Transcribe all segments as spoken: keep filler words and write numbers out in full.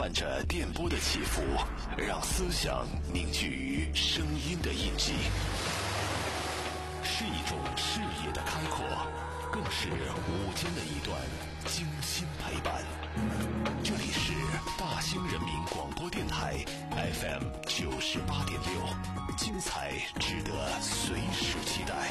伴着电波的起伏，让思想凝聚于声音的印记，是一种视野的开阔，更是午间的一段精心陪伴。这里是大兴人民广播电台 F M 九十八点六，精彩值得随时期待。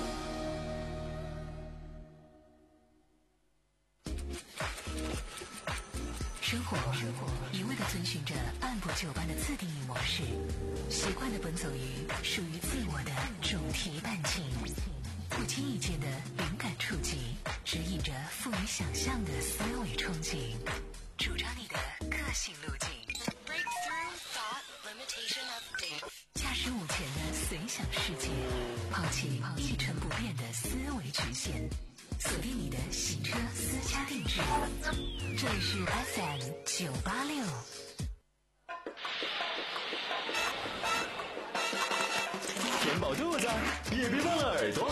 生活一味地遵循着按部就班的自定义模式，习惯地奔走于属于自我的主题伴情，不经意间的灵感触及，指引着富于想象的思维憧憬，主张你的个性路径。驾驶午前的随想世界，抛弃一成不变的思维局限，锁定你的行车私家定制。这里是 F M 九八六。 填饱肚子，也别忘了耳朵。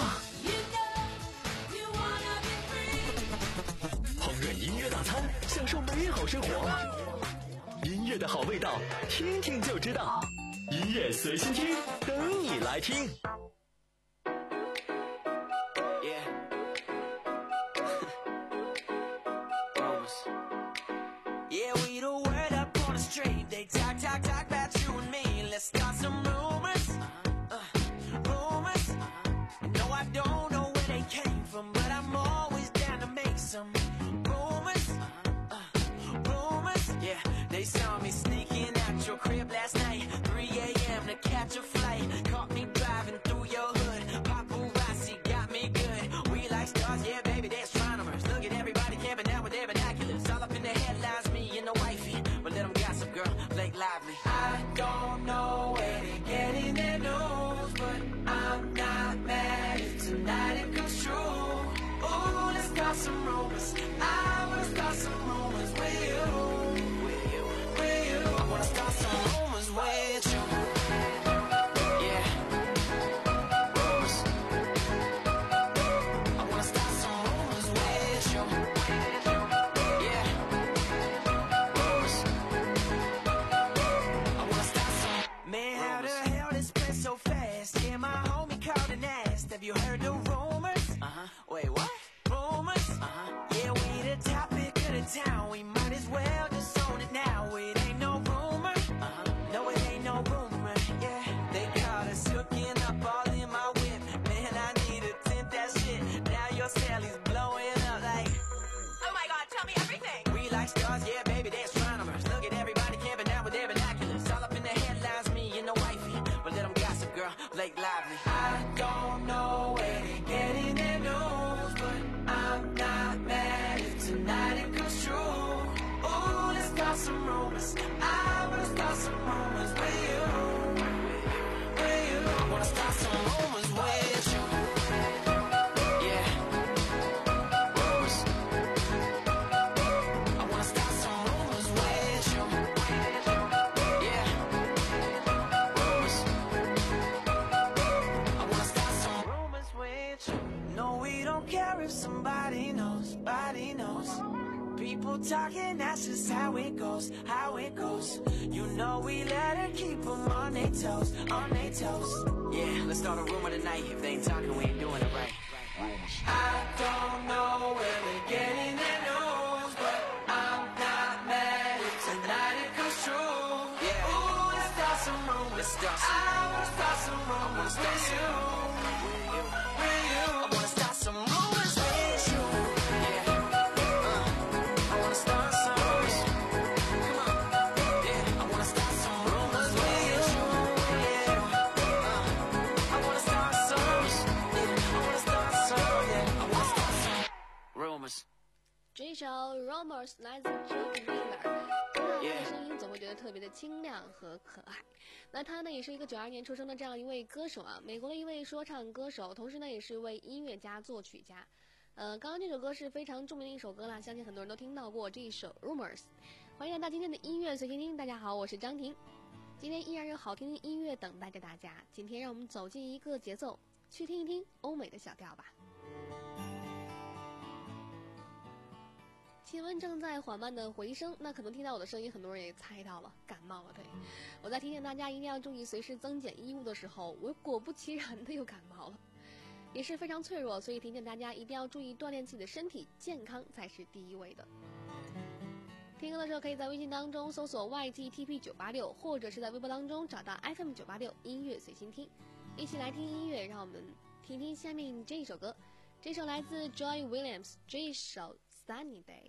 烹饪音乐大餐，享受美好生活。音乐的好味道，听听就知道。音乐随心听，等你来听。 They talk, talk, talk about you and me. Let's start some rumors, uh, rumors. No, I don't know where they came from, but I'm always down to make some rumors, uh, rumors. Yeah, they saw me sneaking out your crib last night, three a.m. to catch a flight. Caught me driving through your hood. Paparazzi got me good. We like stars, yeah, baby, they're astronomers. Look at everybody camping out with their binoculars. All up in the headlines, me and the wifey. But let them gossip, girl, Blake Lively. I don't know where they're getting their news, but I'm not mad if tonight it comes true. Ooh, let's start some rumors. I wanna start some rumors with you, with you, with you. I wanna start some rumors with you. Yeah, rumors. I wanna start some rumors with you. Yeah, rumors. Man, how the hell this been so fast? Yeah, my homie called and asked, have you heard the rumors? Uh-huh. Wait, what? Rumors? Uh-huh. Yeah, we the topic of the town. We might as well just own it now. It ain't no rumor. Uh-huh. No, it ain't no rumor. Yeah, they caught us hooking up all in my whip. Man, I need to tint that shit. Now your Sally's blowing up like, oh my god, tell me everything. We like stars, yeah, baby, they're astronomers. Look at everybody camping out with their binoculars. All up in the headlines, me and the wifey. But let them gossip, girl, Blake Lively. I don't know where they're getting their news, but I'm not mad if tonight it comes true. Ooh, let's start some rumors. I wanna start some rumors with you, with you. I wanna start some rumors with you. Yeah, rumors. I wanna start some rumors with you. Yeah, rumors. I wanna start some rumors with you. No, we don't care if somebody knows, somebody knows. People talking, that's just how it goes, how it goes. You know we let her keep them on their toes, on their toes. Yeah, let's start a rumor tonight. If they ain't talking, we ain't doing it right. I don't know where they're getting their news, but I'm not mad if tonight it comes true. Yeah, ooh, let's start some rumors. Let's start some I wanna start some rumors with you, with you. I wanna start some rumors with you. Yeah, uh, I wanna start some rumors. Come on, yeah, I wanna start some rumors with you. Yeah, uh, I wanna start some rumors. Yeah, I wanna start some. Yeah, I wanna start some rumors. 这一首 Rumors 来自 Jake Miller， 听到他的声音总会觉得特别的清亮和可爱。那他呢也是一个九二年出生的这样一位歌手啊，美国的一位说唱歌手，同时呢也是一位音乐家、作曲家。呃，刚刚这首歌是非常著名的一首歌啦，相信很多人都听到过这一首 Rumors。欢迎来到今天的音乐随心听，大家好，我是张婷。今天依然有好听的音乐等待着大家。今天让我们走进一个节奏，去听一听欧美的小调吧。 气温正在缓慢的回升，那可能听到我的声音，很多人也猜到了，感冒了。对，我在提醒大家一定要注意随时增减衣物的时候，我果不其然的又感冒了，也是非常脆弱，所以提醒大家一定要注意锻炼自己的身体，健康才是第一位的。听歌的时候可以在微信当中搜索 Y G T P 九八六，或者是在微博当中找到 F M 九八六音乐随心听，一起来听音乐，让我们听听下面这一首歌。这首来自 Joy Williams， 这一首 Sunny Day。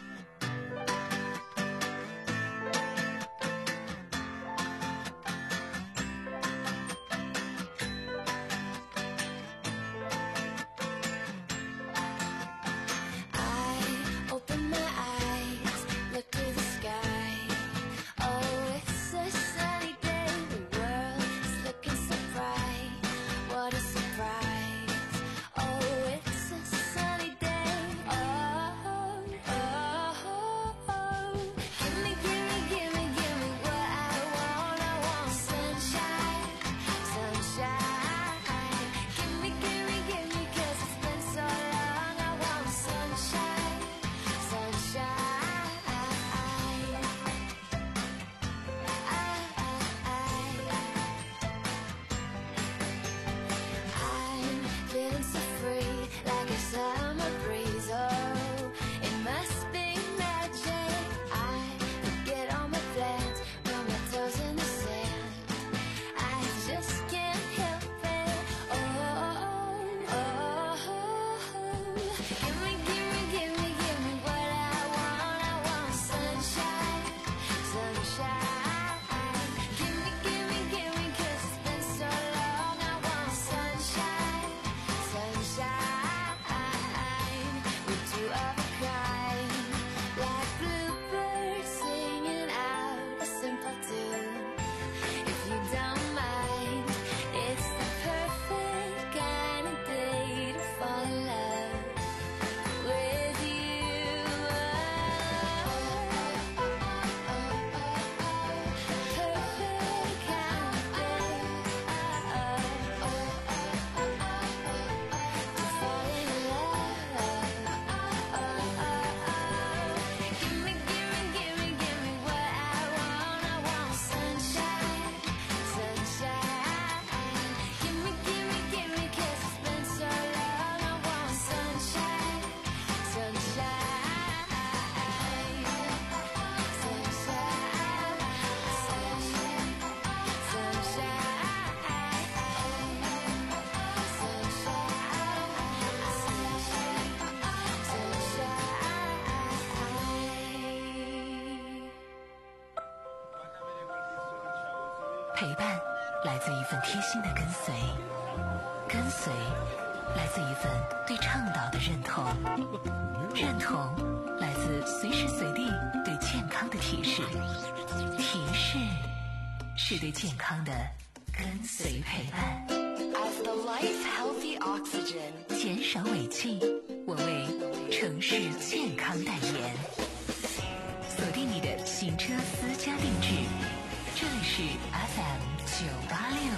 陪伴来自一份贴心的跟随，跟随来自一份对倡导的认同，认同来自随时随地对健康的提示，提示是对健康的跟随陪伴。 As the life healthy oxygen， 减少尾气，我为城市健康代言。锁定你的行车私家定制，这里是 F M 九八六。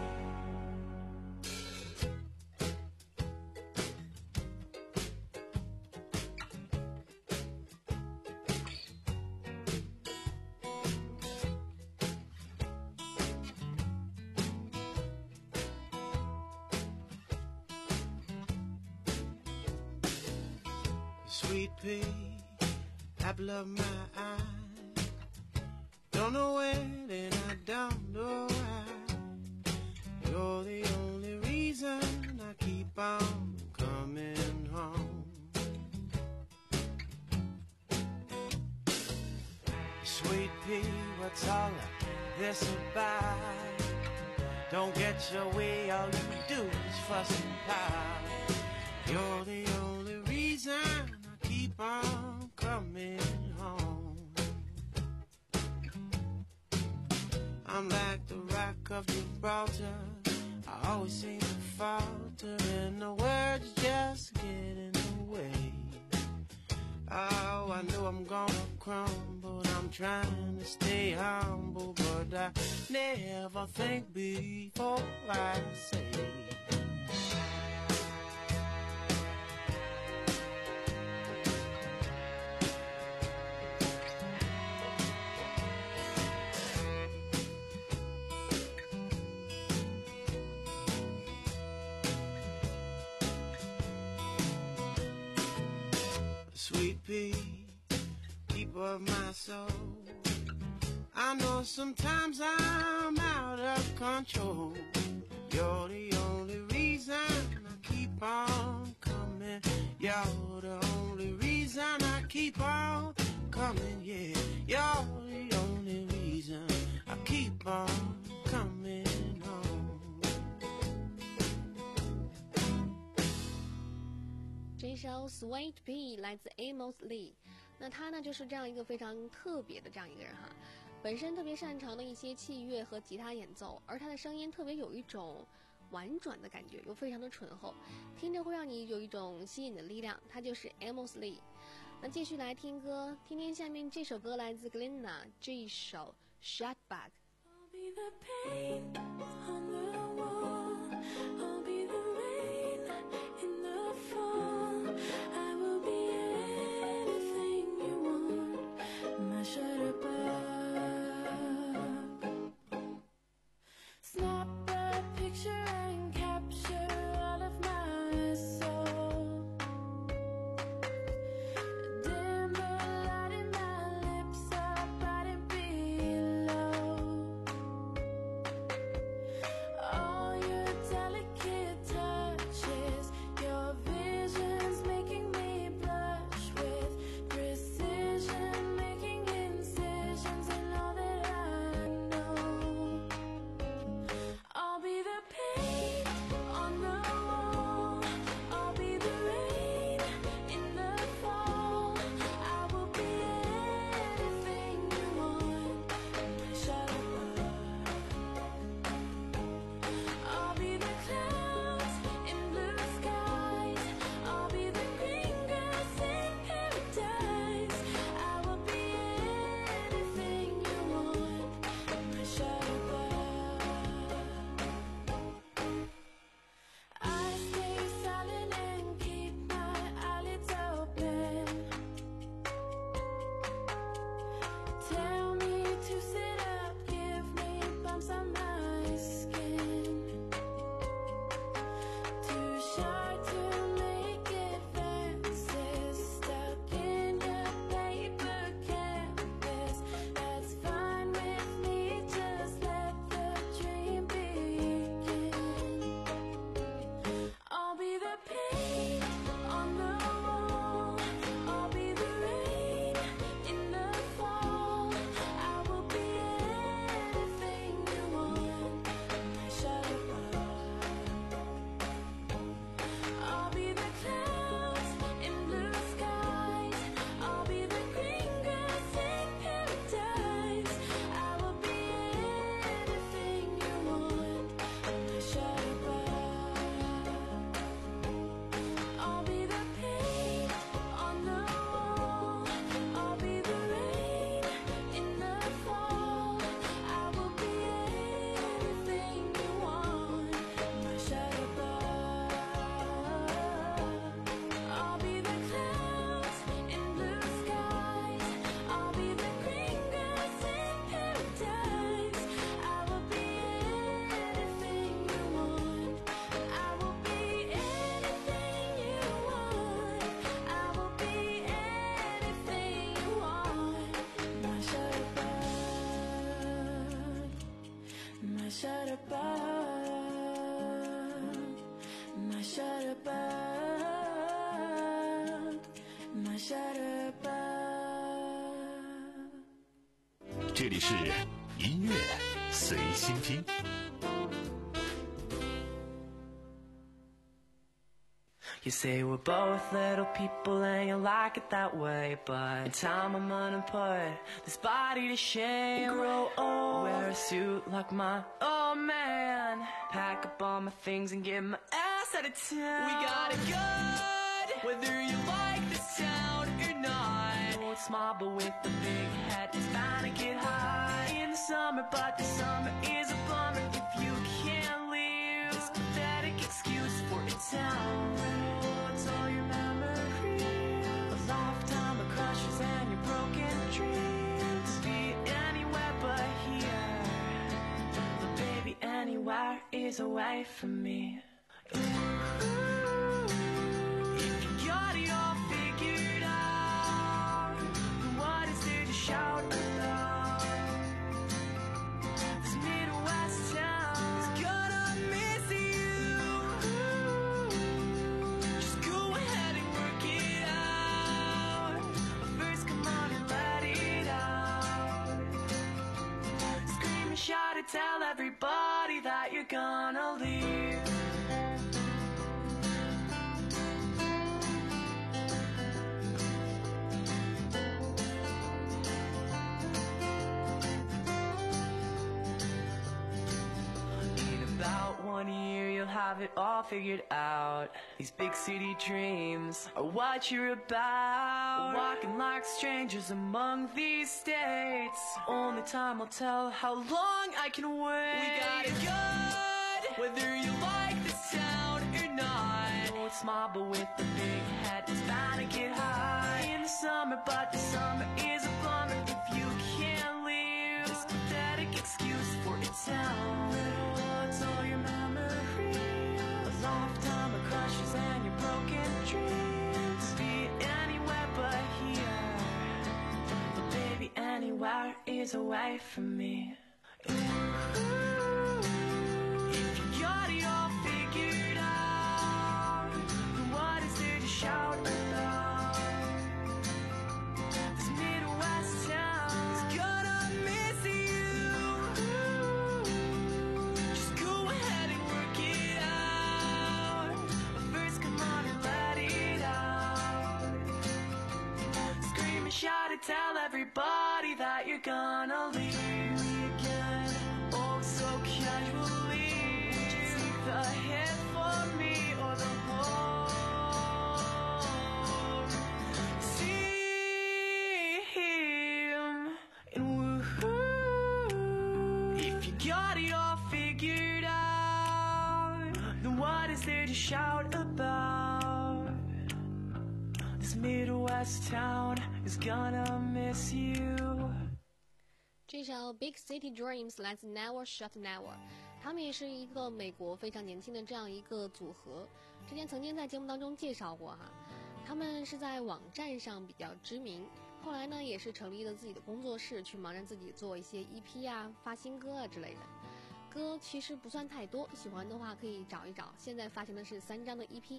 Sweet pea, apple of my eye. Don't know when and I don't know why. You're the only reason I keep on coming home. Sweet pea, what's all this about? Don't get your way, all you do is fuss and pout. You're the only reason I keep on coming home. I'm like the rock of Gibraltar, I always seem to falter, and the words just get in the way. Oh, I know I'm gonna crumble, I'm trying to stay humble, but I never think before I say. peace, keeper of my soul. I know sometimes I'm out of control. You're the only reason I keep on coming. You're the only reason I keep on coming, yeah. You're the only reason I keep on coming home. 这首 Sweet Pea 来自 Amos Lee， 那他呢就是这样一个非常特别的这样一个人哈，本身特别擅长的一些器乐和吉他演奏，而他的声音特别有一种婉转的感觉，又非常的醇厚，听着会让你有一种吸引的力量。他就是 Amos Lee。那继续来听歌，听听下面这首歌来自 Glenna 这一首 Shut Back。I'll be the pain on the wall, I'll be the rain in the fall, I will be anything you want, my shutter back.Snap a picture and capture all of my soul. Dim the light in my lips up bright and below. All your delicate touches, your visions making me blush with precision, making incisions in all that I know.I'll be the paint on the wall, I'll be the rain in the fall, I will be anything you want, my shadow I'll be the clouds in blue skies, I'll be the green grass in paradise, I will be anything you want, my shadow.I stay silent and keep my eyelids open. Tell me to sit up, give me bumps on my skin. Too shy to make advances, stuck in your paper canvas. That's fine with me, just let the dream begin.I'll be the paint on the wall, I'll be the rain in the fall, I will be anything you want, my shadow I'll be the clouds in blue skies, I'll be the green grass in paradise, I will be anything you want, my shadow.I'll be the paint on the wall, I'll be the rain in the fall, I will be anything you want, my shadow I'll be the clouds in blue skies, I'll be the green grass in paradise, I will be anything you want, I will be anything you want, I will be anything you want, my shutterbug, my shutterbug, my shutterbug, my shutterbug。 这里是音乐随心听。 You say we're both little people and you like it that way, but in time I'm gonna put this body to shame. Grow old, wear a suit like mine, oh man, pack up all my things and get my ass out of town. We got it good, whether you like this town or not. Oh, it's small but with a big head, it's bound to get hot in the summer, but the summer is a bummer if you can't leave this pathetic excuse for a town. What's all your memories? A lifetime of crushes and your broken dreams. Be anywhere but here, but baby anywhere is away from me. Ooh, if you got it all figured out, tell everybody that you're gonna leave. One year you'll have it all figured out. These big city dreams are what you're about. We're walking like strangers among these states. Only time will tell how long I can wait. We got it good, whether you like this town or not. Oh, it's small but with the big head, it's bound to get high in the summer, but the summer is a bummer if you can't leave. This pathetic excuse for a town. What's all your memories? A lifetime of crushes and your broken dreams. Be anywhere but here, but baby, anywhere is away from me. If you got it all figured out, then what is there to shout about? This Midwest town is gonna miss you. Just go ahead and work it out, but first come on and let it out. Scream and shout and tell everybody that you're gonna leave me again, oh so casually. Would you take the hit for me or the whole seam? And woohoo, if you got it all figured out, then what is there to shout about? This Midwest town is gonna miss you. 这首 Big City Dreams 来自 Never Shut Never， 他们也是一个美国非常年轻的这样一个组合，之前曾经在节目当中介绍过哈。他们是在网站上比较知名，后来呢也是成立了自己的工作室，去忙着自己做一些 E P 啊、发新歌啊之类的。歌其实不算太多，喜欢的话可以找一找，现在发行的是三张的 E P。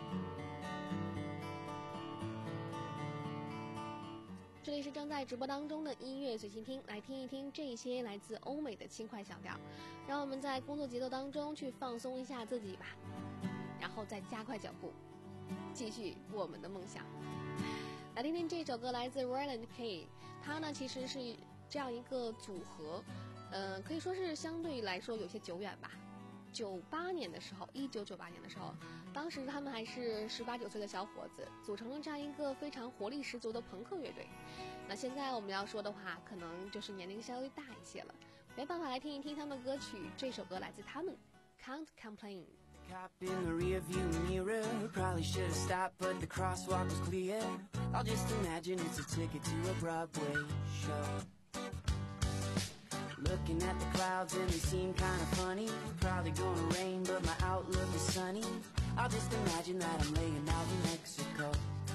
这里是正在直播当中的音乐随心听，来听一听这些来自欧美的轻快小调，让我们在工作节奏当中去放松一下自己吧，然后再加快脚步，继续我们的梦想。来听听这首歌，来自 Ryland K， 他呢其实是这样一个组合，呃，可以说是相对来说有些久远吧。九八年的时候，一九九八年的时候，当时他们还是十八九岁的小伙子，组成了这样一个非常活力十足的朋克乐队。那现在我们要说的话，可能就是年龄稍微大一些了。没办法，来听一听他们的歌曲，这首歌来自他们 Can't Complain。 Cop in the rearview mirror, probably should have stopped, but the crosswalk was clear. I'll just imagine it's a ticket to a Broadway show. Looking at the clouds and they seem kind of funny. Probably gonna rain, but my outlook is sunny. I'll just imagine that I'm laying out in Mexico.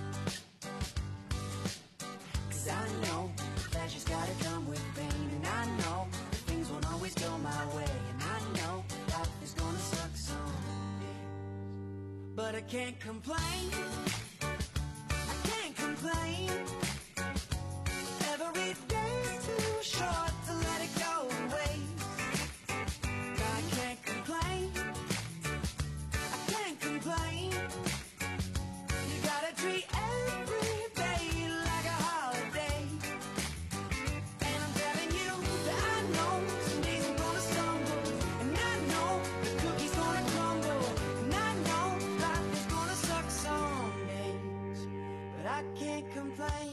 Cause I know pleasure's gotta come with pain, and I know things won't always go my way, and I know life is gonna suck someday. But I can't complain, I can't complain. Every day's too short to let it go and waste. I can't complain, I can't complain. You gotta treat every day like a holiday. And I'm telling you that I know some days I'm gonna stumble, and I know the cookie's gonna crumble, and I know life is gonna suck some days. But I can't complain.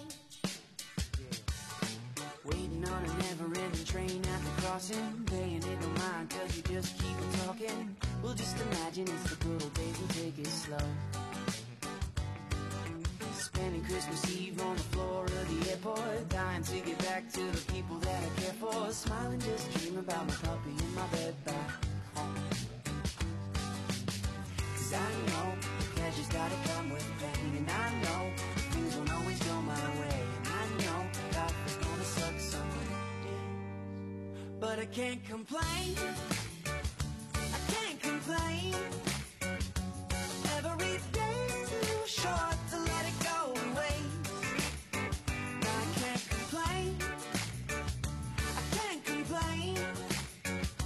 Waiting on a never-ending train at the crossing, paying it no mind cause you just keep on talking. We'll just imagine it's the good old days and take it slow. Spending Christmas Eve on the floor of the airport, dying to get back to the people that I care for. Smiling, just dream about my puppy in my bed back home. Cause I know pleasure's gotta come with pain, and I know things won't always go my way, and I know life is gonna suck someday. But I can't complain, I can't complain. Every day's too short to let it go and waste. I can't complain, I can't complain.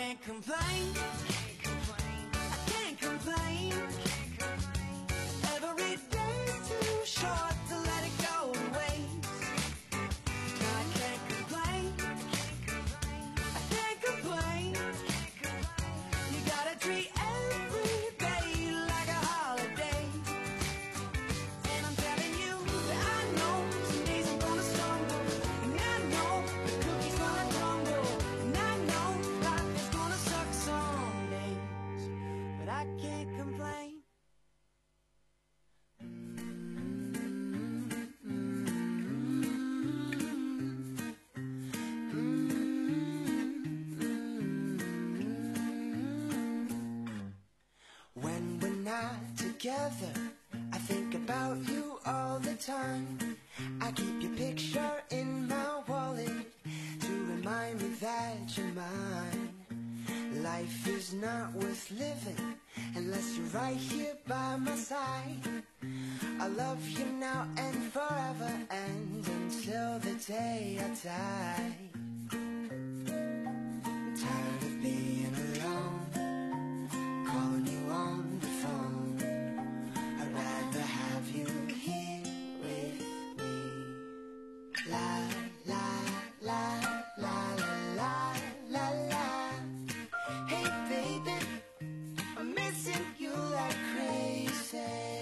can't complain. I can't complain. Every day's too short to let it go to waste. I can't complain. I can't complain. You gotta treat every day like a holiday. And I'm telling you that I know some days I'm gonna stumble, and I know the cookie's gonna crumble, and I know life is gonna suck some days, but I can't complain. When we're not together, I think about you all the time. I keep your picture in my wallet to remind me that you're mine. Life is not worth living unless you're right here by my side. I love you now and forever and until the day I die. I'm tired of being alone, calling you on the phone. I'd rather have you here with me. La la la la la la la. Hey baby, I'm missing you like crazy.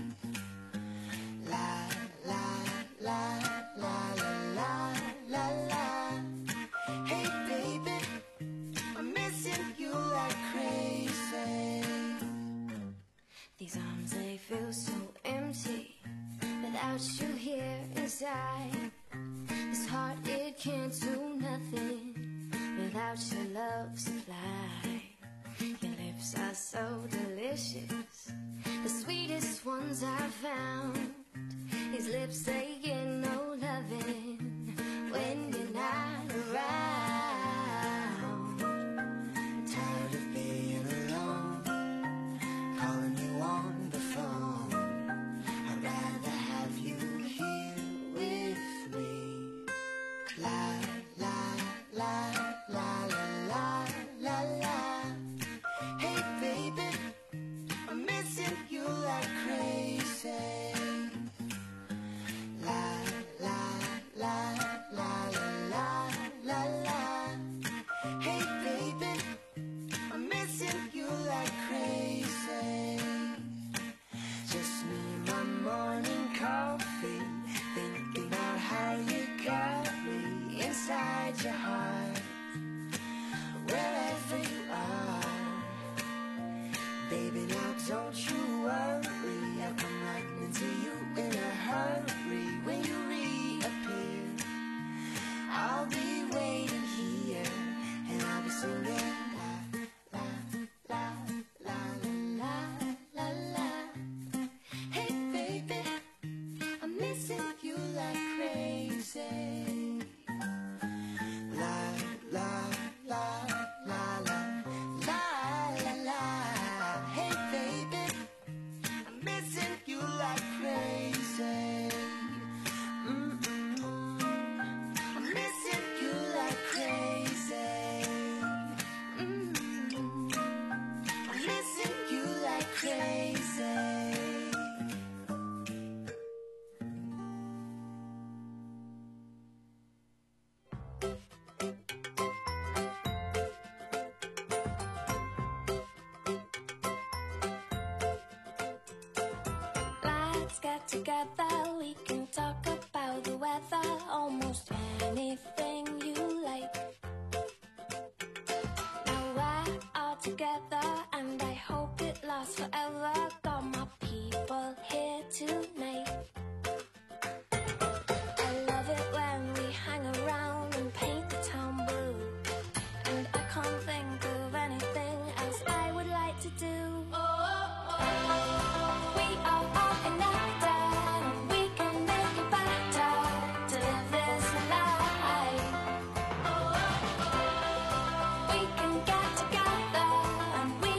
La la la la la la la. Hey baby, I'm missing you like crazy. These arms, they feel so empty without you here inside. This heart, it can't do nothing without your love supply. Your lips are so delicious, the sweetest ones I've found. These lips, they get no loving when you're not around. Tired of being alone, calling you on the phone. I'd rather have you here with me. La la la la la la la la. Hey baby, I'm missing you like crazy. La la la la la la la. Hey baby, I'm missing you like crazy. Just me and my morning coffee, thinking about how you got me inside your heart, wherever you are. Baby, now don't you worry, I'll come right into you in a hurry. When you reappear, I'll be waiting here, and I'll be singing la la la la la la la. Hey baby, I'm missing you like crazy. La la la la la la la la. Hey baby, I'm missing you like crazy. Mm-mm. I'm missing you like crazy. Mm-mm. I'm missing you like crazy. Let's get together, we can talk about the weather, almost anything you like. Now we're all together and I hope it lasts forever. Got my people here tonight. I love it when we hang around and paint the town blue, and I can't think of anything else I would like to do. We are all connected, we can make it better to live this life. We can get together and we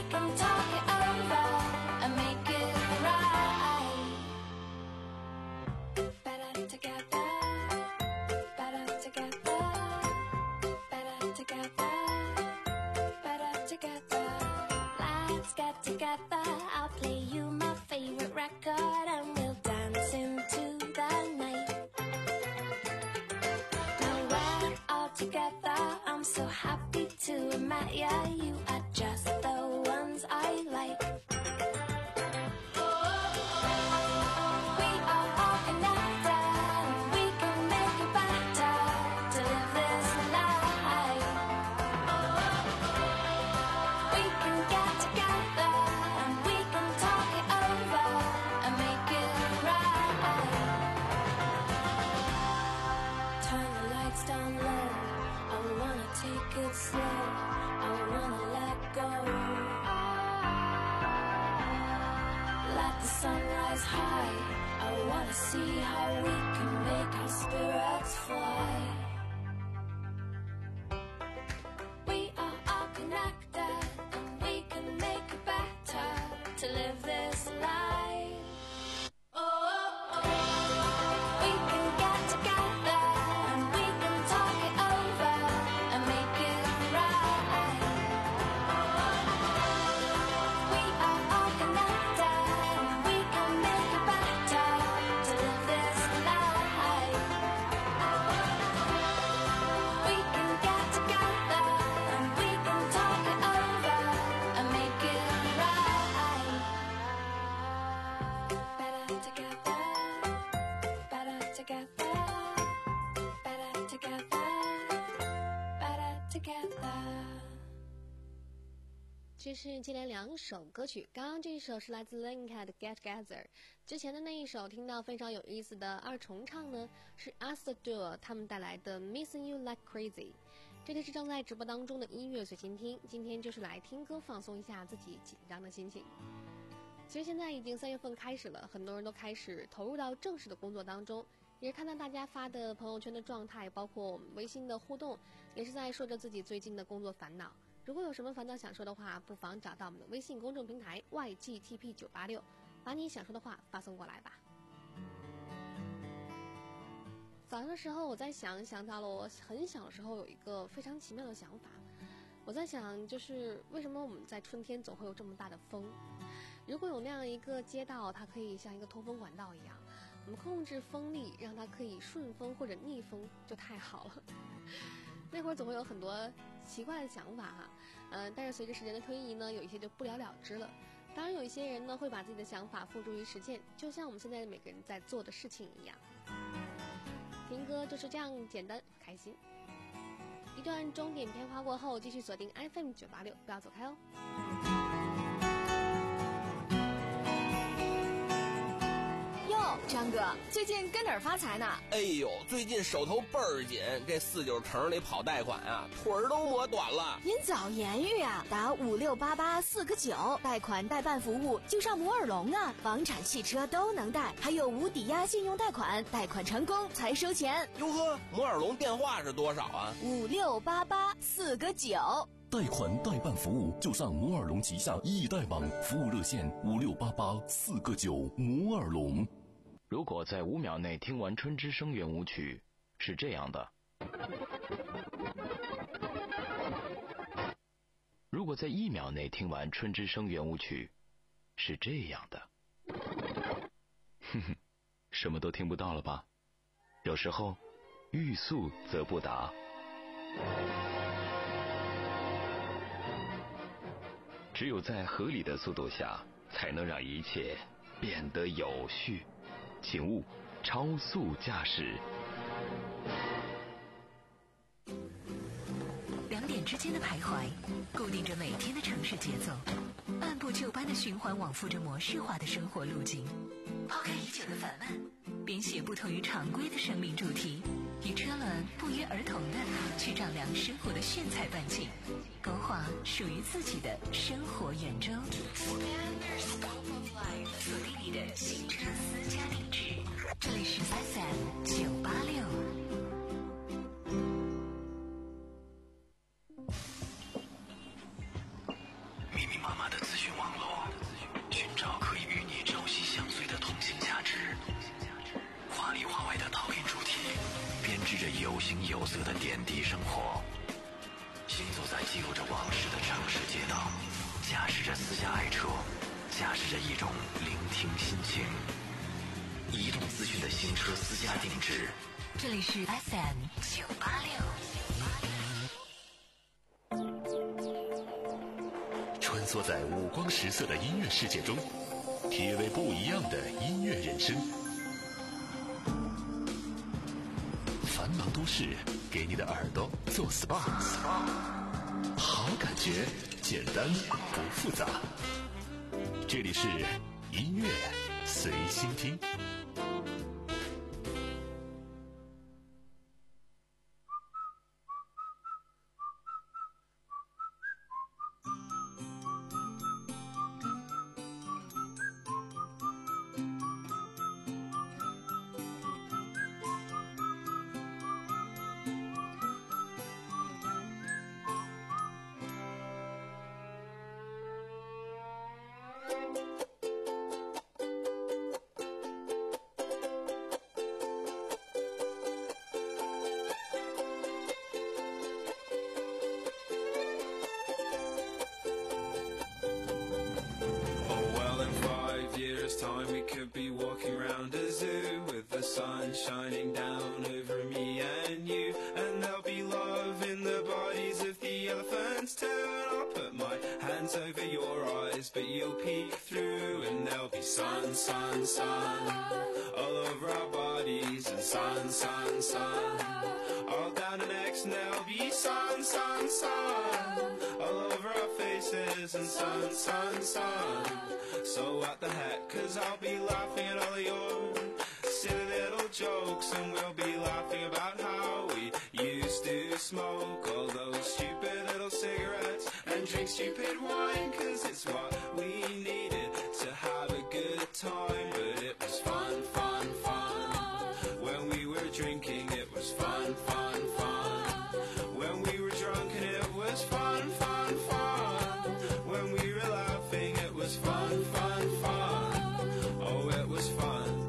together, I'll play you my favorite record and we'll dance into the night. Now we're all together, I'm so happy to have met ya. You are just the ones I like. Take it slow, I wanna let go. Let the sun rise high, I wanna see how we can make our spirits fly. We are all connected, and we can make it better to live this life. Oh, oh, oh. We can get together, and we can talk it over. Make it right. We are all connected, and we can make it better to live this life. We can get together, and we can talk it over and make it right. Better together, better together, better together. 这是接连两首歌曲，刚刚这一首是来自 Linka 的 Get Together， 之前的那一首听到非常有意思的二重唱呢，是 Asta Duo 他们带来的 Missing You Like Crazy。这里是正在直播当中的音乐随心听，今天就是来听歌放松一下自己紧张的心情。其实现在已经三月份开始了，很多人都开始投入到正式的工作当中，也是看到大家发的朋友圈的状态，包括我们微信的互动，也是在说着自己最近的工作烦恼。如果有什么烦恼想说的话，不妨找到我们的微信公众平台 Y G T P 九八六， 把你想说的话发送过来吧。早上的时候我在想想到了我很小的时候有一个非常奇妙的想法，我在想就是为什么我们在春天总会有这么大的风，如果有那样一个街道，它可以像一个通风管道一样，我们控制风力让它可以顺风或者逆风就太好了。那会儿总会有很多奇怪的想法哈，嗯，但是随着时间的推移呢，有一些就不了了之了。当然有一些人呢会把自己的想法付诸于实践，就像我们现在每个人在做的事情一样。听歌就是这样简单开心。一段钟点片花过后，继续锁定 F M 九八六，不要走开哦。 张哥，最近跟哪儿发财呢？ 哎呦，最近手头倍儿紧，这四九城里跑贷款啊，腿儿都磨短了。 您早言语啊，打五六八八四个九，贷款代办服务就上摩尔龙啊，房产、汽车都能贷，还有无抵押信用贷款，贷款成功才收钱。 哟呵，摩尔龙电话是多少啊？ 五六八八四个九。 贷款代办服务就上摩尔龙旗下易贷网，服务热线五六八八四个九，摩尔龙。 如果在五秒内听完春之声圆舞曲，是这样的；如果在一秒内听完春之声圆舞曲，是这样的。哼哼，什么都听不到了吧？有时候，欲速则不达。只有在合理的速度下，才能让一切变得有序。请勿超速驾驶。 两点之间的徘徊，固定着每天的城市节奏，按部就班的循环往复着模式化的生活路径。抛开已久的烦闷，编写不同于常规的生命主题，与车轮不约而同的去丈量生活的炫彩半径，勾画属于自己的生活圆周。锁定你的新车私家定制，这里是 F M 九八六。 密密麻麻的资讯网络，寻找可以与你朝夕相随的通信价值。华里华外的导演主题，编织着有形有色的点滴生活。行走在记录着往事的城市街道，驾驶着私下爱车，驾驶着一种聆听心情。移动资讯的新车私家定制， 这里是 F M 九八六。 穿梭在五光十色的音乐世界中，体味不一样的音乐人生。繁忙都市给你的耳朵做 S P A， 好感觉简单不复杂。这里是音乐随心听。 Time we could be walking around a zoo with the sun shining down over me and you, and there'll be love in the bodies of the elephants too. And I'll put my hands over your eyes, but you'll peek through, and there'll be sun, sun, sun all over our bodies, and sun, sun, sun all down the necks, and there'll be sun, sun, sun all over our faces, and sun, sun, sun. So what the heck, cause I'll be laughing at all of your silly little jokes, and we'll be laughing about how we used to smoke all those stupid little cigarettes and drink stupid wine, cause it's what we needed to have a good time. But it was fun, fun, fun when we were drinking. It was fun, fun, fun when we were drunk, and it was fun, fun, fun when we were laughing. It was fun, fun, fun. Oh, it was fun.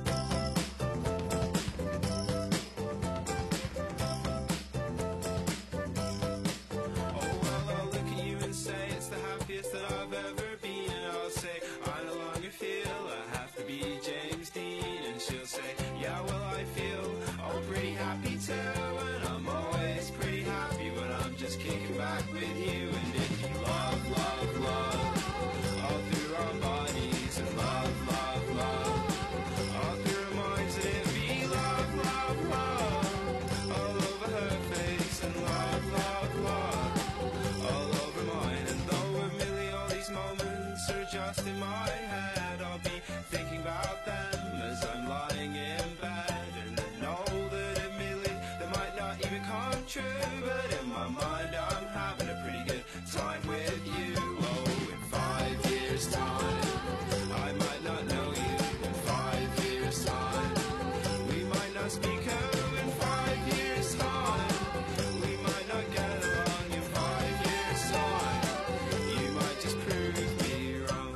Oh, well, I'll look at you and say it's the happiest that I've ever been. And I'll say I no longer feel I have to be James Dean. And she'll say, yeah, well, I feel oh pretty happy too. And I'm always pretty happy when I'm just kicking back with you. And if you love, love, love all through our bodies, and love, love, love all through our minds, and it'd be love, love, love all over her face, and love, love, love all over mine. And though admittedly all these moments are just in my head, I'll be thinking about them as I'm lying in bed. And I know that admittedly they might not even come true, but in my mind I'm having a pretty good time with you. Oh, in five years time I might not know you. In five years time we might not speak. Oh, in five years time we might not get along. In five years time you might just prove me wrong.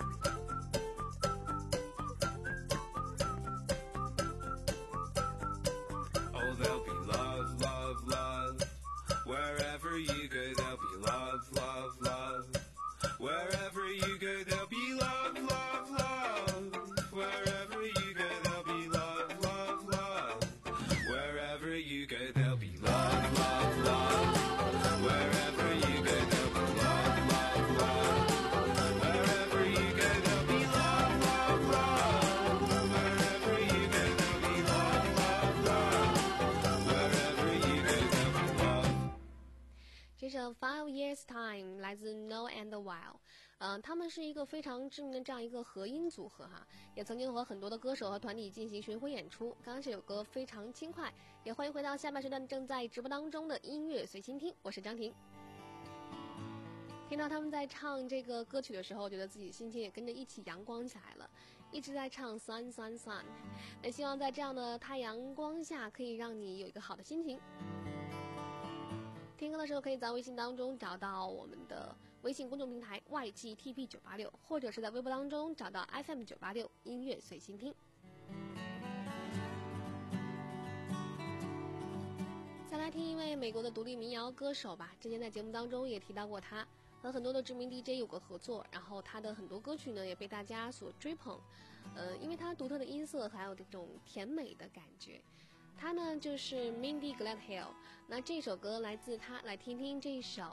Oh, there'll be love, love, love wherever you go. There'll be love, love, love wherever you go. There'll be love, love, love wherever you go. There'll be love, love, love wherever you go. There'll be love, love, love wherever you go. There'll be love, love, love wherever you go. There'll be love, love, love wherever you go. There'll be love, love, love wherever you go. There'll be love. 这首 Five Years Time 来自 No and While， 嗯、呃，他们是一个非常知名的这样一个合音组合哈，也曾经和很多的歌手和团体进行巡回演出。刚刚这首歌非常轻快，也欢迎回到下半时段正在直播当中的音乐随心听，我是张婷。听到他们在唱这个歌曲的时候，觉得自己心情也跟着一起阳光起来了，一直在唱 Sun Sun Sun。那希望在这样的太阳光下，可以让你有一个好的心情。听歌的时候，可以在微信当中找到我们的微信公众平台 Y G T P 九八六，或者是在微博当中找到 F M 九八六音乐随心听。再来听一位美国的独立民谣歌手吧，之前在节目当中也提到过他和很多的知名 D J 有过合作，然后他的很多歌曲呢也被大家所追捧，呃，因为他独特的音色还有这种甜美的感觉。他呢就是 Mindy Gladhill， 那这首歌来自他，来听听这一首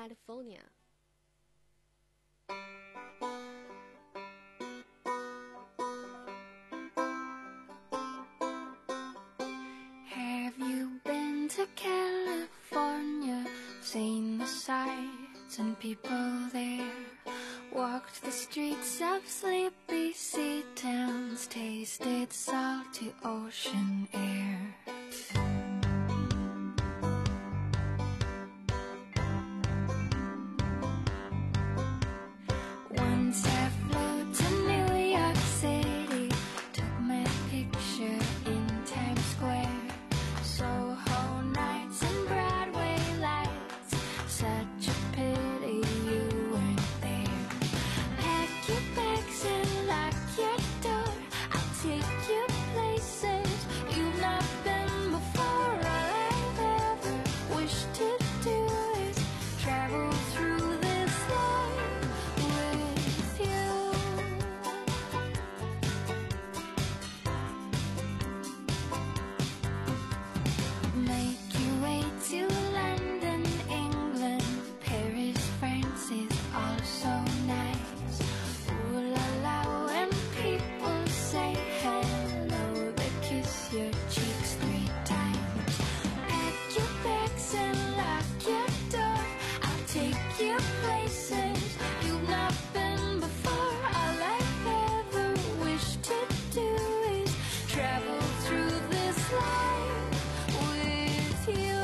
California。Have you been to California? Seen the sights and people there. Walked the streets of sleepy sea towns. Tasted salty ocean air. Once I flew to New York City. Took my picture in Times Square. Soho nights and Broadway lights. Such a pity you weren't there. Pack your bags and lock your door. I'll take you places you've not been before. All I've ever wished to do is travel through this life with you. Make your way to London, England. Paris, France is also nice. Ooh la la, when people say hello, they kiss your cheeks three times. Pack your bags and lock your door. I'll take you places you've not been before. All I've ever wished to do is travel through this life with you.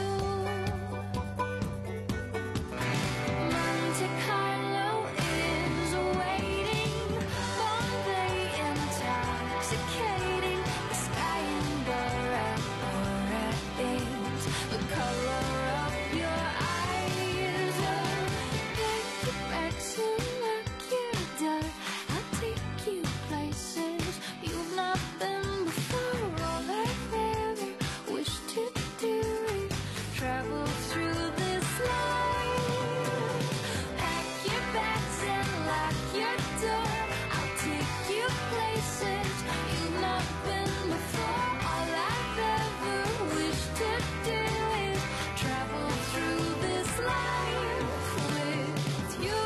Monte Carlo is waiting, Bombay intoxicating, the sky in Bora Bora is the color of your eyes. Oh, pack your bags and lock your door. I'll take you places you've not been before. All I've ever wished to do is travel through this life. Pack your bags and lock your door. I'll take you places you've not been before. All I've ever wished to do is travel through this life with you.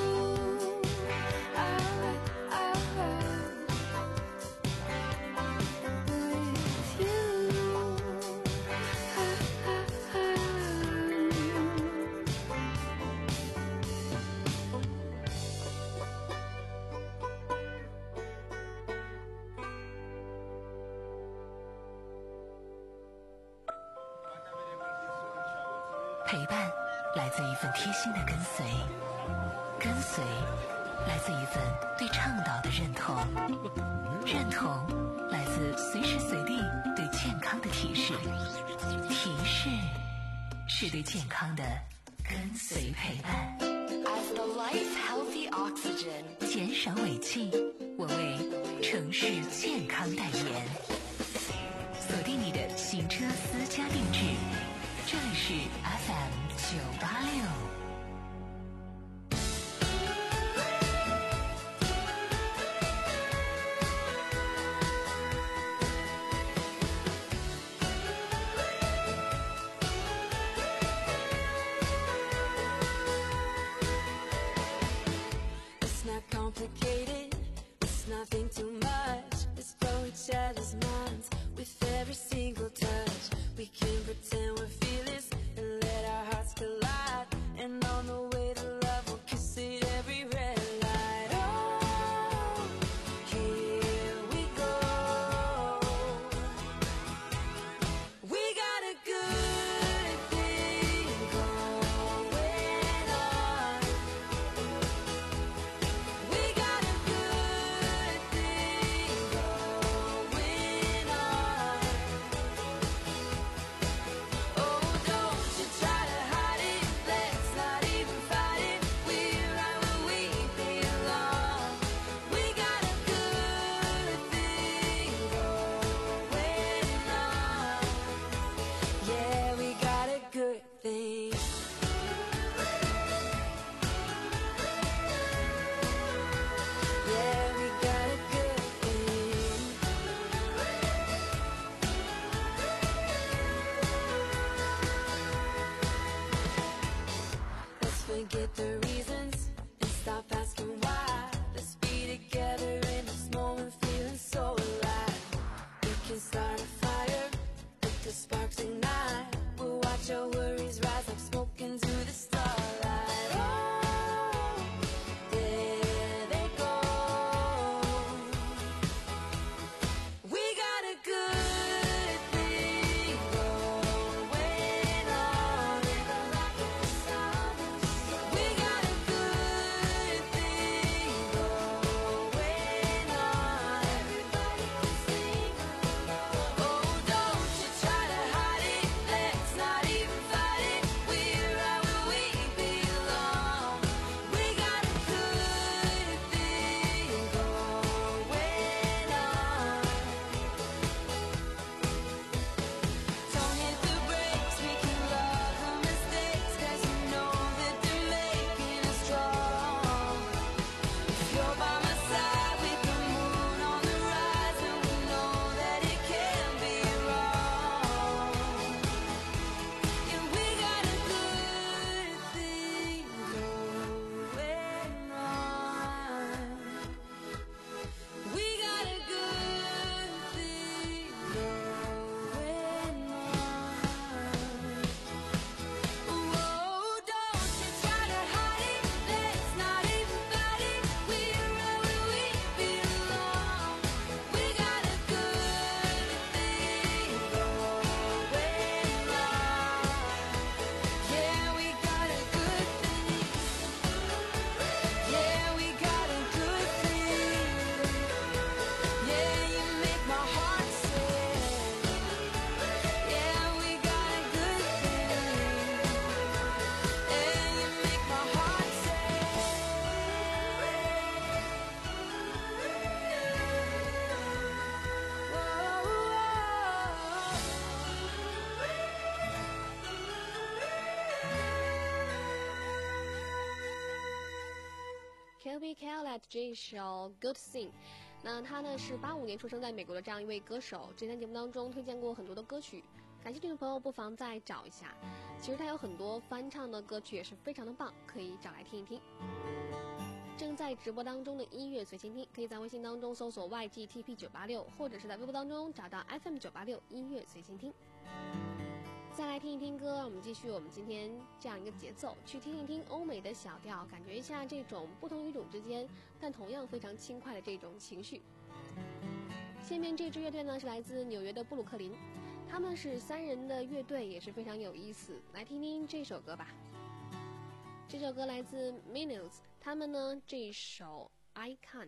Ah, ah, with you. Ah, ah, ah. 陪伴来自一份贴心的跟随，跟随来自一份对倡导的认同，认同来自随时随地对健康的提示，提示是对健康的跟随陪伴。 As the life healthy oxygen， 减少尾气，我为城市健康代言。锁定你的行车私家定制，这里是 F M 九八六。 It's not complicated, it's nothing too much. Let's blow each other's minds with every single touch. We can pretend we're fearless and let our hearts collide. And on the way to love, we'll kiss it every red light. Oh, here we go. We got a good thing going on. We got a good thing going on. Oh, reason why. Let's be together in this moment, feeling so alive. We can start a fire, let the sparks ignite. We'll watch our worries rise like smoke into the starlight. Oh, there they go. We got a good thing going on. We got a good thing going on. Everybody can sing along. Oh, don't you try to hide it. Let's not even fight it. We're right where we belong. We got a good thing going on. Don't hit the brakes, we can love the mistakes, 'cause we know that they're making us strong. If you're by my side with the moon on the rise, and we know that it can't be wrong. And we got a good thing going on. We got a good thing going on. Whoa, don't you try to hide it. Let's not even fight it. We're right where we belong. We got a good thing going on. Yeah, we got a good thing. Yeah, we got a good thing. Yeah, you make my heart sing. Yeah, we got a good thing. Yeah, you make my heart Kelby Calet 这首 Good Thing， 那他呢是八五年出生在美国的这样一位歌手，之前节目当中推荐过很多的歌曲，感兴趣的朋友不妨再找一下。其实他有很多翻唱的歌曲也是非常的棒，可以找来听一听。正在直播当中的音乐随心听，可以在微信当中搜索 Y G T P 九八六， 或者是在微博当中找到 F M 九八六音乐随心听。再来听一听歌，让我们继续我们今天这样一个节奏，去听一听欧美的小调，感觉一下这种不同语种之间但同样非常轻快的这种情绪。下面这支乐队呢是来自纽约的布鲁克林，他们是三人的乐队，也是非常有意思。来听听这首歌吧，这首歌来自 Minus， 他们呢这首 I Can。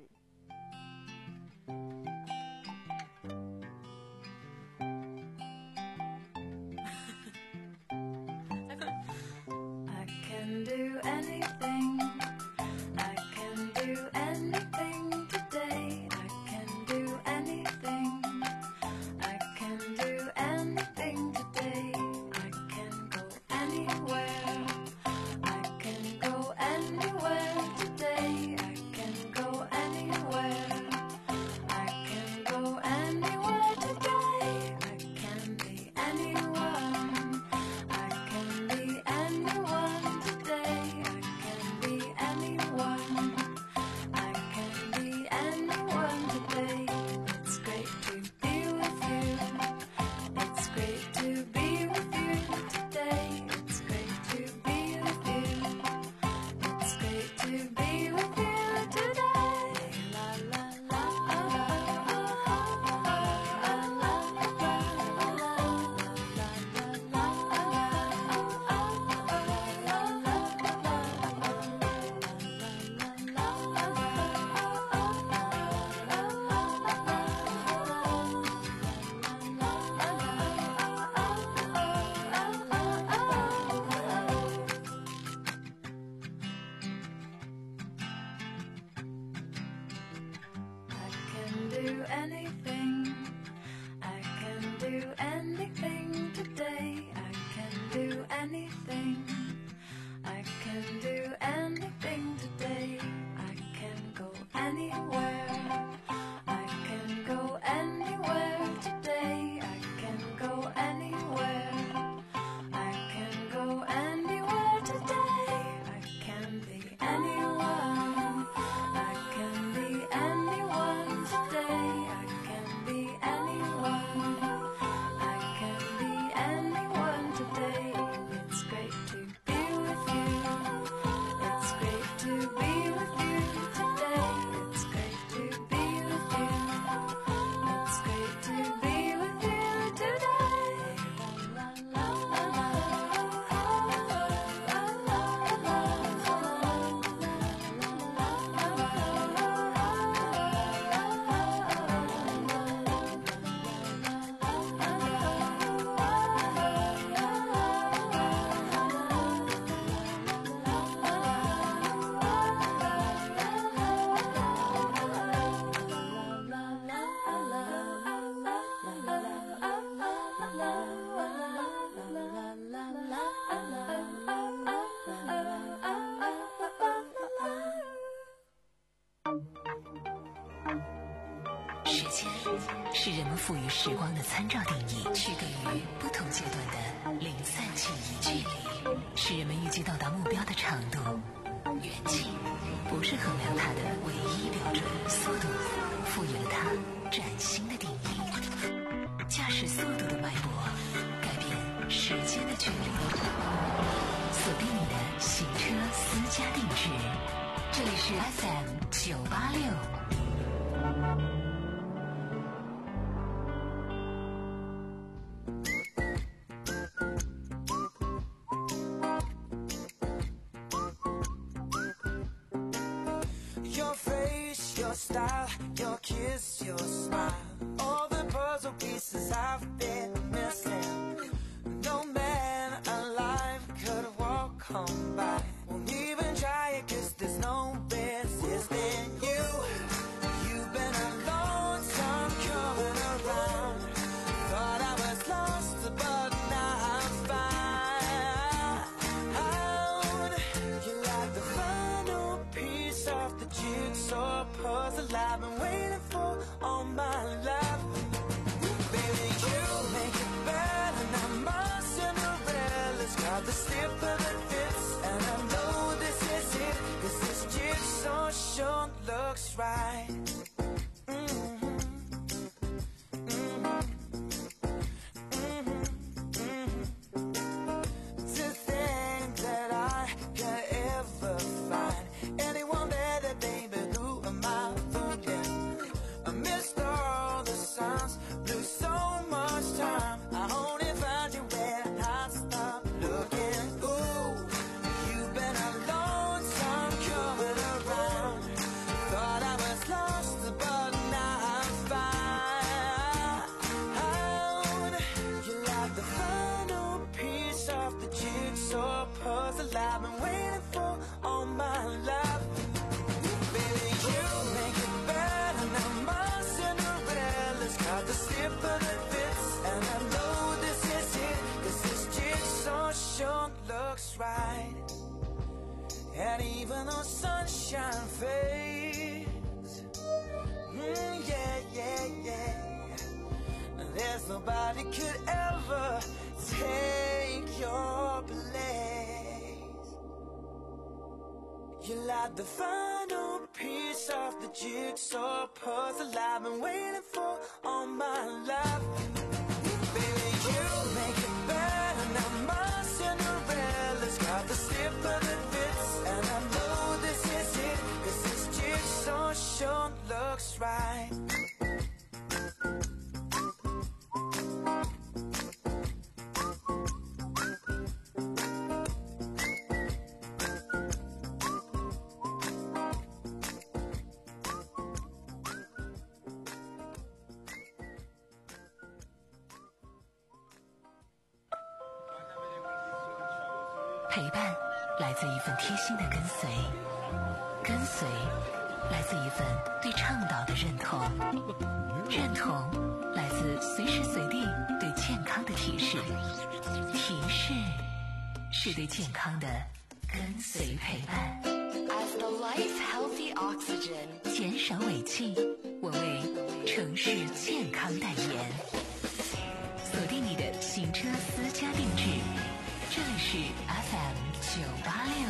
I can do anything. I can do anything today. I can do anything. I can do anything today. I can go anywhere. I can go anywhere today. I can go anywhere. I can go anywhere today. I can be anyone. I can be anyone today. I can be anyone. I can be anyone today. It's great to be with you. It's great to be with you today. It's great to be with you. It's great to be with you today. La la la la la I can do anything. I can do anything today. I can do anything. I can do anything today. I can go anywhere. I can go anywhere today. I can go anywhere. I can go anywhere today. I can be anyone. 是人们赋予时光的参照定义，区隔于不同阶段的零散记忆距离，是人们预计到达目标的长度。远近不是衡量它的唯一标准，速度赋予了它崭新的定义。驾驶速度的脉搏，改变时间的距离。锁定你的行车私家定制，这里是 F M 九八六。 Your face, your style, your kiss, your smile, all the puzzle pieces I've been missing. No man alive could walk on by, won't even try it 'cause there's no resisting you. You've been a long time coming around, thought I was lost but now I'm found. You're like the final piece of the jigsaw puzzle I've been waiting for all my life. Baby, you make it better. Now my Cinderella's got the slip of the fits, and I know this is it, 'cause this jigsaw sure looks right. To think that I could ever find anyone better, baby, who am I fooling? I missed all the signs, blew so much time, I only found you when I stopped looking. Ooh, you've been a long time coming around, thought I was lost but now I'm found. You're like the final piece of the jigsaw puzzle I've been waiting for all my life. Baby, you make it better. Now my Cinderella's got the slip of the fits, and I know this is it, 'cause this jigsaw sure looks right. And even though sunshine fades, mm, yeah, yeah, yeah, there's nobody could ever take your place. You're like the final piece of the jigsaw puzzle I've been waiting for all my life. Baby, you make it better. Now my Cinderella's got the slip of the fits, and I know this is it, 'cause this jigsaw sure looks right. 陪伴来自一份贴心的跟随，跟随来自一份对倡导的认同，认同来自随时随地对健康的提示，提示是对健康的跟随陪伴。 As the life healthy oxygen， 减少尾气，我为城市健康代言。锁定你的行车私家定制，这里是 F M 九八六。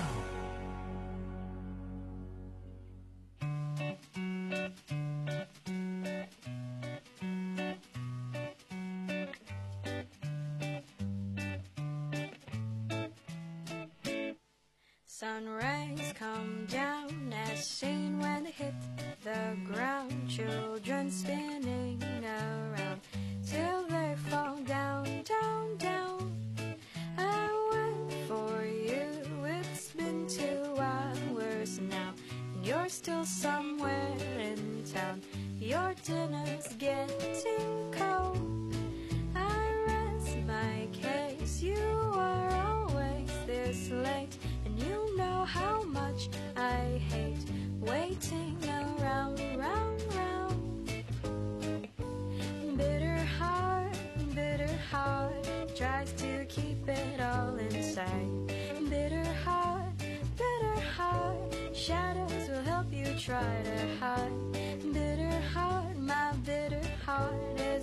Sunrise come down as seen when they hit the ground. Children spinning around till they fall down, down, down. I wait for you, it's been two hours now, and you're still somewhere in town. Your dinner's getting cold. I rest my case, you are always this late, and you know how much I hate waiting around, round, round. Bitter heart, bitter heart tries to keep it all inside. Bitter heart, bitter heart, shadows will help you try to hide. Bitter heart, my bitter heart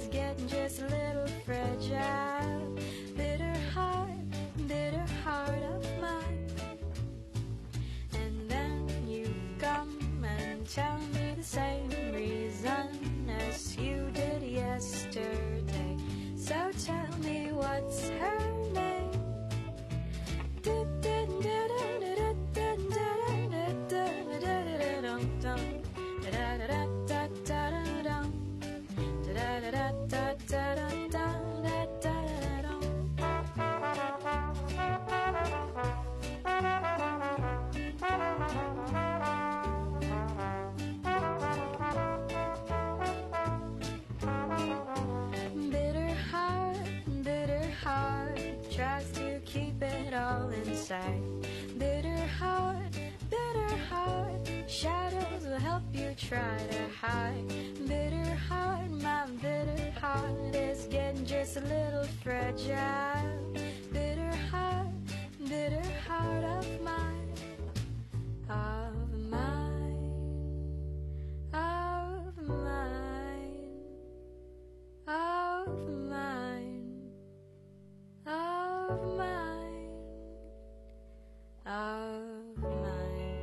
Bitter heart, bitter heart tries to keep it all inside. Bitter heart, bitter heart, shadows will help you try to hide. Bitter heart, my bitter heart is getting just a little fragile. Bitter heart, bitter heart of mine, of mine, of mine, of mine, of mine, of mine.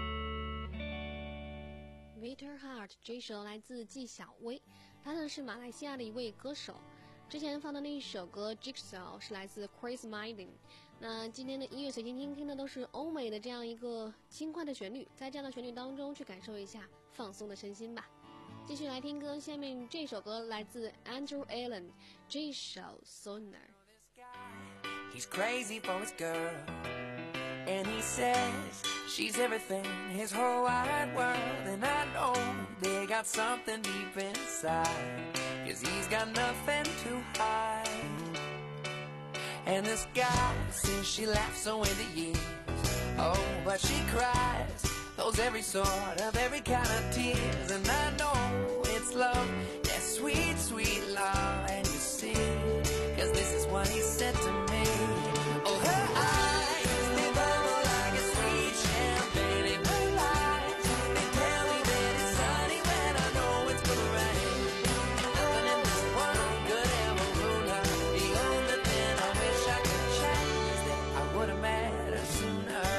Bitter Heart 这一首来自纪晓薇，她呢是马来西亚的一位歌手。之前放的那一首歌 Jigsaw 是来自 Chris Martin。那今天的音乐随心听听的都是欧美的这样一个轻快的旋律，在这样的旋律当中去感受一下放松的身心吧。继续来听歌，下面这首歌来自 Andrew Allen， 这一首 Sooner。 He's crazy for his girl, and he says she's everything, his whole wide world. And I know they got something deep inside, 'cause he's got nothing to hide. And this guy says she laughs away the years, oh, but she cries those every sort of every kind of tears. And I know it's love, that sweet, sweet love. And you see, 'cause this is what he said to me. Oh, her eyes, they bubble like a sweet champagne. In her lies, they tell me that it's sunny when I know it's gonna rain. And nothing in this world could ever ruin her. The only thing I wish I could change is that I would have met her sooner.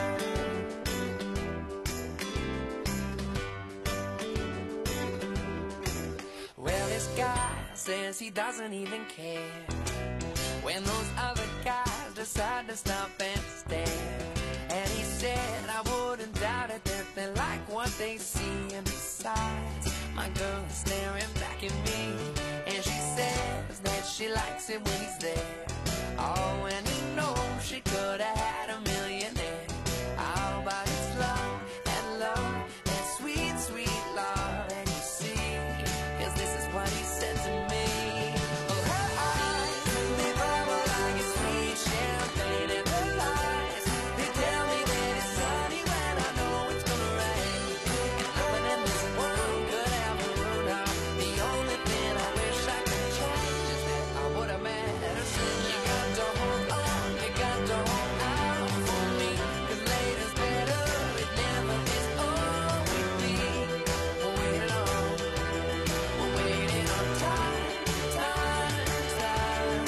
Well, this guy says he doesn't even care when those other guys decide to stop and stare. And he said I wouldn't doubt it that they like what they see. And besides, my girl is staring back at me, and she says that she likes it when he's there. Oh, and he knows she could have had a millionaire. Oh, but it's love, that love, that sweet, sweet love. And you see, 'cause this is what he said to me. Oh, her eyes, they bubble like a sweet champagne. And her lies, they tell me that it's sunny when I know it's gonna rain. And nothing in this world could ever ruin her. The only thing I wish I could change is that I would have met her soon. You got to hold on, you got to hold out for me, 'cause later's better, it never is always me. We're waiting on, we're waiting on time, time, time.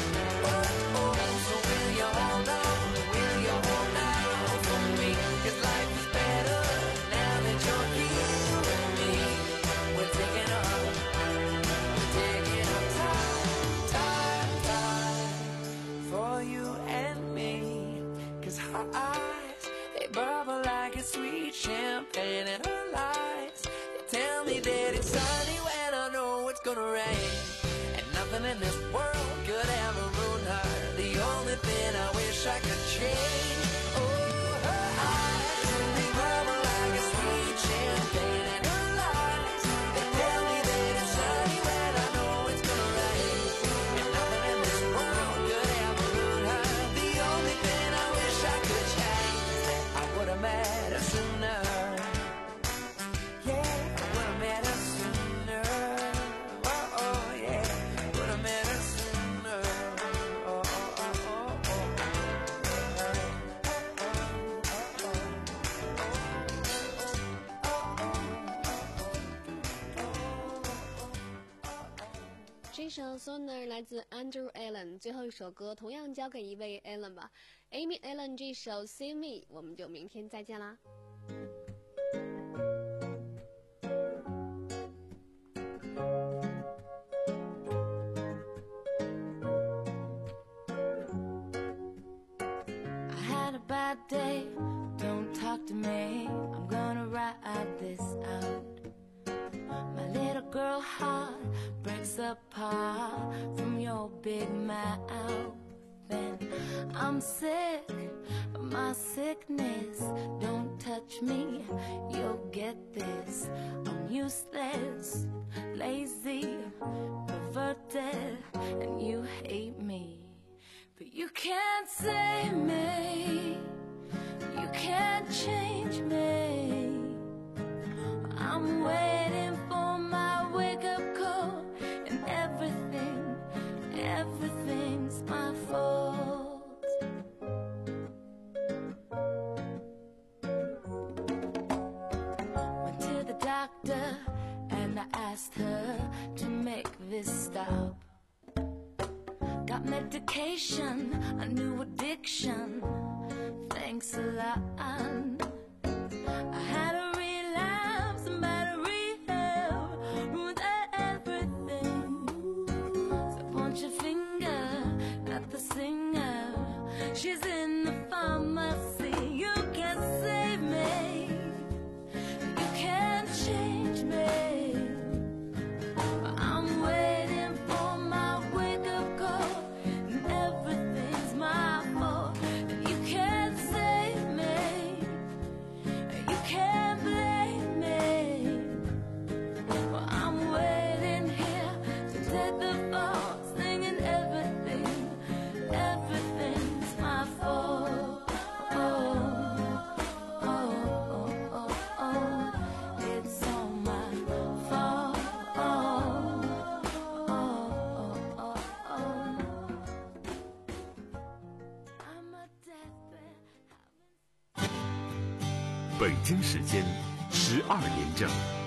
Oh, oh, so will you hold on, will you hold out for me, 'cause life is better now that you're here with me. We're taking on, we're taking on time, time, time for you and me. 'Cause her eyes, they bubble like a sweet champagne. And her lies, they tell me that it's sunny when I know it's gonna rain. And nothing in this world could ever ruin her. The only thing I wish I could change. Oh, her eyes, they bubble like a sweet champagne. And her lies, they tell me that it's sunny when I know it's gonna rain. And nothing in this world could ever ruin her. The only thing I wish I could change is that I would have met her sooner. Yeah, I would have met her sooner. Oh, oh, yeah, would have met her sooner. Oh, oh, oh, oh, oh. 这首 Sooner 来自 Andrew Allen， 最后一首歌同样交给一位 Allen 吧 Amy Allen 这首 See Me， 我们就明天再见啦。 I had a bad day, don't talk to me, I'm gonna ride this out. us apart from your big mouth. And I'm sick of my sickness. Don't touch me, you'll get this. I'm useless, lazy, perverted, and you hate me. But you can't save me, you can't change me. I'm waiting for my wake-up call, and everything, everything's my fault. Went to the doctor and I asked her to make this stop. Got medication, a new addiction, thanks a lot. I had a relapse and better rehab, ruined everything. So point your finger at the singer, she's in the pharmacy. You can't save me, you can't change me. I'm waiting for my wake-up call, and everything's my fault. And you can't save me, you can't blame me. Well, I'm waiting here to take the fall, singing everything, everything's my fault. Oh, oh, oh, oh, oh, it's all my fault. Oh, oh, oh, oh, oh. I'm a deathbed. 北京时间十二点整。